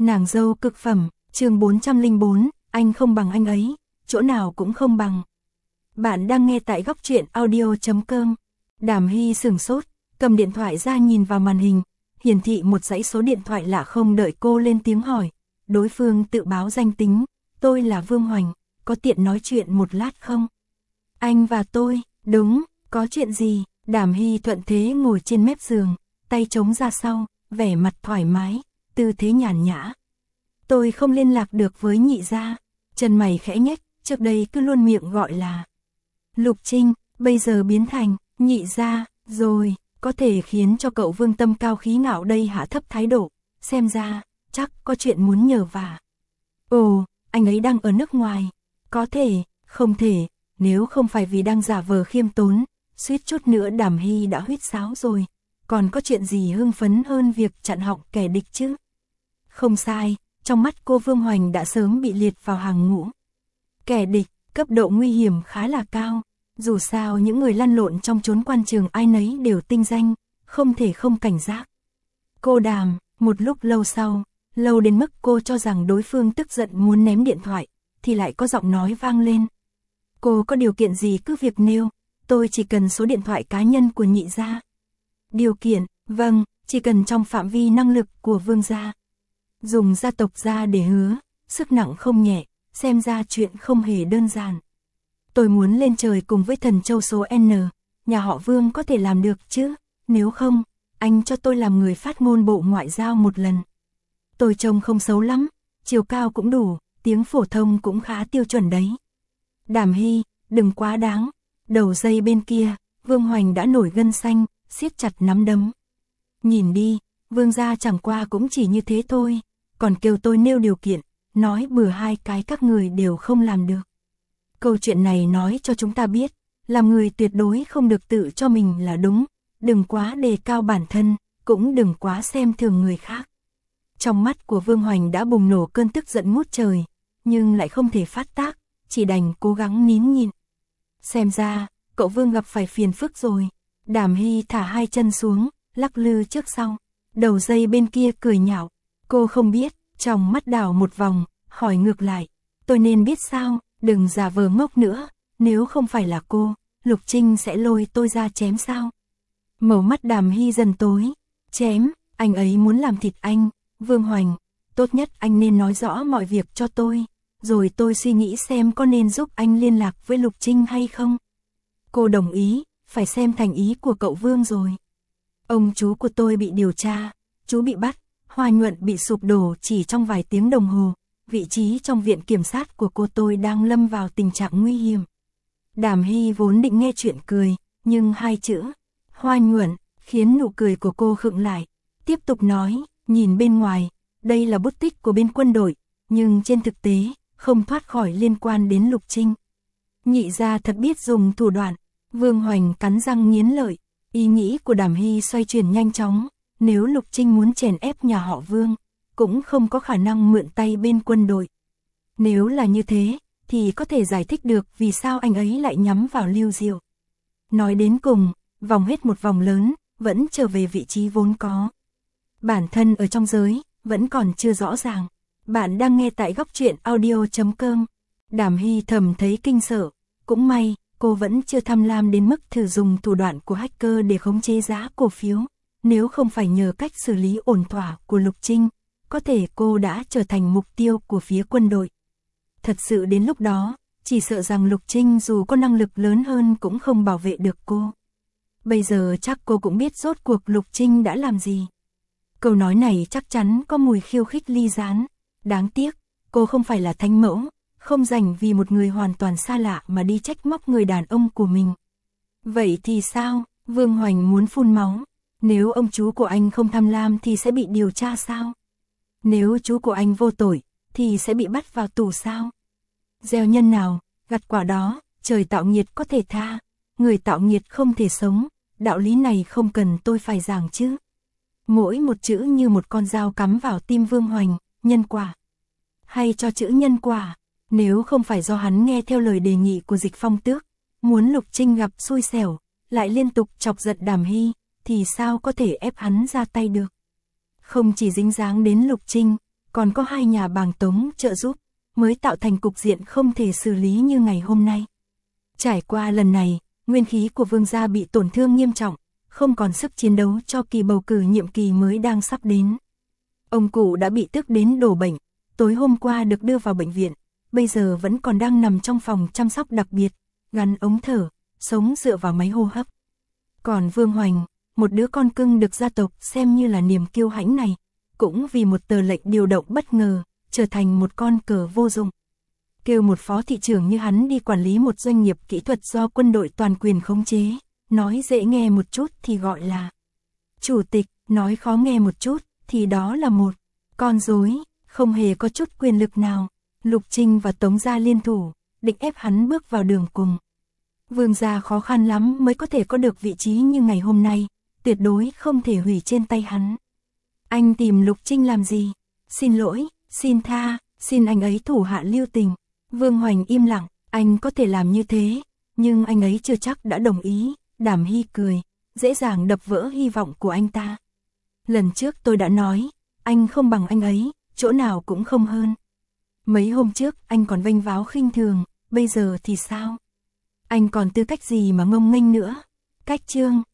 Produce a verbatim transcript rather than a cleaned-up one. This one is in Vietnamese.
Nàng dâu cực phẩm, chương bốn trăm lẻ bốn, anh không bằng anh ấy, chỗ nào cũng không bằng. Bạn đang nghe tại góc truyện audio chấm com. Đàm Hy sửng sốt, cầm điện thoại ra nhìn vào màn hình, hiển thị một dãy số điện thoại lạ. Không đợi cô lên tiếng hỏi, đối phương tự báo danh tính, tôi là Vương Hoành, có tiện nói chuyện một lát không? Anh và tôi, đúng, có chuyện gì? Đàm Hy thuận thế ngồi trên mép giường, tay chống ra sau, vẻ mặt thoải mái, tư thế nhàn nhã. Tôi không liên lạc được với nhị gia, chân mày khẽ nhếch, trước đây cứ luôn miệng gọi là Lục Trinh, bây giờ biến thành nhị gia, rồi, có thể khiến cho cậu Vương tâm cao khí ngạo đây hạ thấp thái độ, xem ra, chắc có chuyện muốn nhờ vả. Ồ, anh ấy đang ở nước ngoài, có thể, không thể, nếu không phải vì đang giả vờ khiêm tốn, suýt chút nữa Đàm Hy đã huýt sáo rồi, còn có chuyện gì hưng phấn hơn việc chặn họng kẻ địch chứ? Không sai, trong mắt cô Vương Hoành đã sớm bị liệt vào hàng ngũ. Kẻ địch, cấp độ nguy hiểm khá là cao, dù sao những người lăn lộn trong chốn quan trường ai nấy đều tinh danh, không thể không cảnh giác. Cô Đàm, một lúc lâu sau, lâu đến mức cô cho rằng đối phương tức giận muốn ném điện thoại, thì lại có giọng nói vang lên. Cô có điều kiện gì cứ việc nêu, tôi chỉ cần số điện thoại cá nhân của nhị gia. Điều kiện, vâng, chỉ cần trong phạm vi năng lực của Vương gia. Dùng gia tộc gia để hứa, sức nặng không nhẹ, xem ra chuyện không hề đơn giản. Tôi muốn lên trời cùng với thần châu số N, nhà họ Vương có thể làm được chứ, nếu không, anh cho tôi làm người phát ngôn bộ ngoại giao một lần. Tôi trông không xấu lắm, chiều cao cũng đủ, tiếng phổ thông cũng khá tiêu chuẩn đấy. Đàm Hy, đừng quá đáng, đầu dây bên kia, Vương Hoành đã nổi gân xanh, siết chặt nắm đấm. Nhìn đi, Vương gia chẳng qua cũng chỉ như thế thôi, còn kêu tôi nêu điều kiện, nói bừa hai cái các người đều không làm được. Câu chuyện này nói cho chúng ta biết, làm người tuyệt đối không được tự cho mình là đúng, đừng quá đề cao bản thân, cũng đừng quá xem thường người khác. Trong mắt của Vương Hoành đã bùng nổ cơn tức giận ngút trời, nhưng lại không thể phát tác, chỉ đành cố gắng nín nhịn. Xem ra, cậu Vương gặp phải phiền phức rồi. Đàm Hy thả hai chân xuống, lắc lư trước sau. Đầu dây bên kia cười nhạo. Cô không biết, trong mắt đảo một vòng, hỏi ngược lại. Tôi nên biết sao, đừng giả vờ ngốc nữa, nếu không phải là cô, Lục Trinh sẽ lôi tôi ra chém sao? Màu mắt Đàm Hy dần tối. Chém, anh ấy muốn làm thịt anh, Vương Hoành, tốt nhất anh nên nói rõ mọi việc cho tôi, rồi tôi suy nghĩ xem có nên giúp anh liên lạc với Lục Trinh hay không. Cô đồng ý, phải xem thành ý của cậu Vương rồi. Ông chú của tôi bị điều tra, chú bị bắt, Hoa Nhuận bị sụp đổ chỉ trong vài tiếng đồng hồ, vị trí trong viện kiểm sát của cô tôi đang lâm vào tình trạng nguy hiểm. Đàm Hy vốn định nghe chuyện cười, nhưng hai chữ Hoa Nhuận khiến nụ cười của cô khựng lại, tiếp tục nói, nhìn bên ngoài, đây là bút tích của bên quân đội, nhưng trên thực tế, không thoát khỏi liên quan đến Lục Trinh. Nhị gia thật biết dùng thủ đoạn. Vương Hoành cắn răng nghiến lợi, ý nghĩ của Đàm Hy xoay chuyển nhanh chóng, nếu Lục Trinh muốn chèn ép nhà họ Vương, cũng không có khả năng mượn tay bên quân đội. Nếu là như thế, thì có thể giải thích được vì sao anh ấy lại nhắm vào Lưu Diệu. Nói đến cùng, vòng hết một vòng lớn, vẫn trở về vị trí vốn có. Bản thân ở trong giới, vẫn còn chưa rõ ràng. Bạn đang nghe tại góc truyện audio chấm com. Đàm Hy thầm thấy kinh sợ, cũng may, cô vẫn chưa tham lam đến mức thử dùng thủ đoạn của hacker để khống chế giá cổ phiếu. Nếu không phải nhờ cách xử lý ổn thỏa của Lục Trinh, có thể cô đã trở thành mục tiêu của phía quân đội. Thật sự đến lúc đó, chỉ sợ rằng Lục Trinh dù có năng lực lớn hơn cũng không bảo vệ được cô. Bây giờ chắc cô cũng biết rốt cuộc Lục Trinh đã làm gì. Câu nói này chắc chắn có mùi khiêu khích ly gián. Đáng tiếc, cô không phải là thánh mẫu, không dành vì một người hoàn toàn xa lạ mà đi trách móc người đàn ông của mình. Vậy thì sao? Vương Hoành muốn phun máu. Nếu ông chú của anh không tham lam thì sẽ bị điều tra sao? Nếu chú của anh vô tội, thì sẽ bị bắt vào tù sao? Gieo nhân nào, gặt quả đó, trời tạo nghiệt có thể tha, người tạo nghiệt không thể sống, đạo lý này không cần tôi phải giảng chứ. Mỗi một chữ như một con dao cắm vào tim Vương Hoành, nhân quả. Hay cho chữ nhân quả, nếu không phải do hắn nghe theo lời đề nghị của Dịch Phong Tước, muốn Lục Trinh gặp xui xẻo, lại liên tục chọc giận Đàm Hy, thì sao có thể ép hắn ra tay được. Không chỉ dính dáng đến Lục Trinh, còn có hai nhà bàng Tống trợ giúp, mới tạo thành cục diện không thể xử lý như ngày hôm nay. Trải qua lần này, nguyên khí của Vương gia bị tổn thương nghiêm trọng, không còn sức chiến đấu cho kỳ bầu cử nhiệm kỳ mới đang sắp đến. Ông cụ đã bị tức đến đổ bệnh, tối hôm qua được đưa vào bệnh viện, bây giờ vẫn còn đang nằm trong phòng chăm sóc đặc biệt, gắn ống thở, sống dựa vào máy hô hấp. Còn Vương Hoành, một đứa con cưng được gia tộc xem như là niềm kiêu hãnh này, cũng vì một tờ lệnh điều động bất ngờ, trở thành một con cờ vô dụng. Kêu một phó thị trưởng như hắn đi quản lý một doanh nghiệp kỹ thuật do quân đội toàn quyền khống chế, nói dễ nghe một chút thì gọi là chủ tịch, nói khó nghe một chút thì đó là một con rối, không hề có chút quyền lực nào. Lục Trinh và Tống gia liên thủ, định ép hắn bước vào đường cùng. Vương gia khó khăn lắm mới có thể có được vị trí như ngày hôm nay, tuyệt đối không thể hủy trên tay hắn. Anh tìm Lục Trinh làm gì? Xin lỗi, xin tha, xin anh ấy thủ hạ lưu tình. Vương Hoành im lặng, anh có thể làm như thế, nhưng anh ấy chưa chắc đã đồng ý. Đàm Hy cười, dễ dàng đập vỡ hy vọng của anh ta. Lần trước tôi đã nói, anh không bằng anh ấy, chỗ nào cũng không hơn. Mấy hôm trước anh còn vênh váo khinh thường, bây giờ thì sao? Anh còn tư cách gì mà ngông nghênh nữa? Cách chương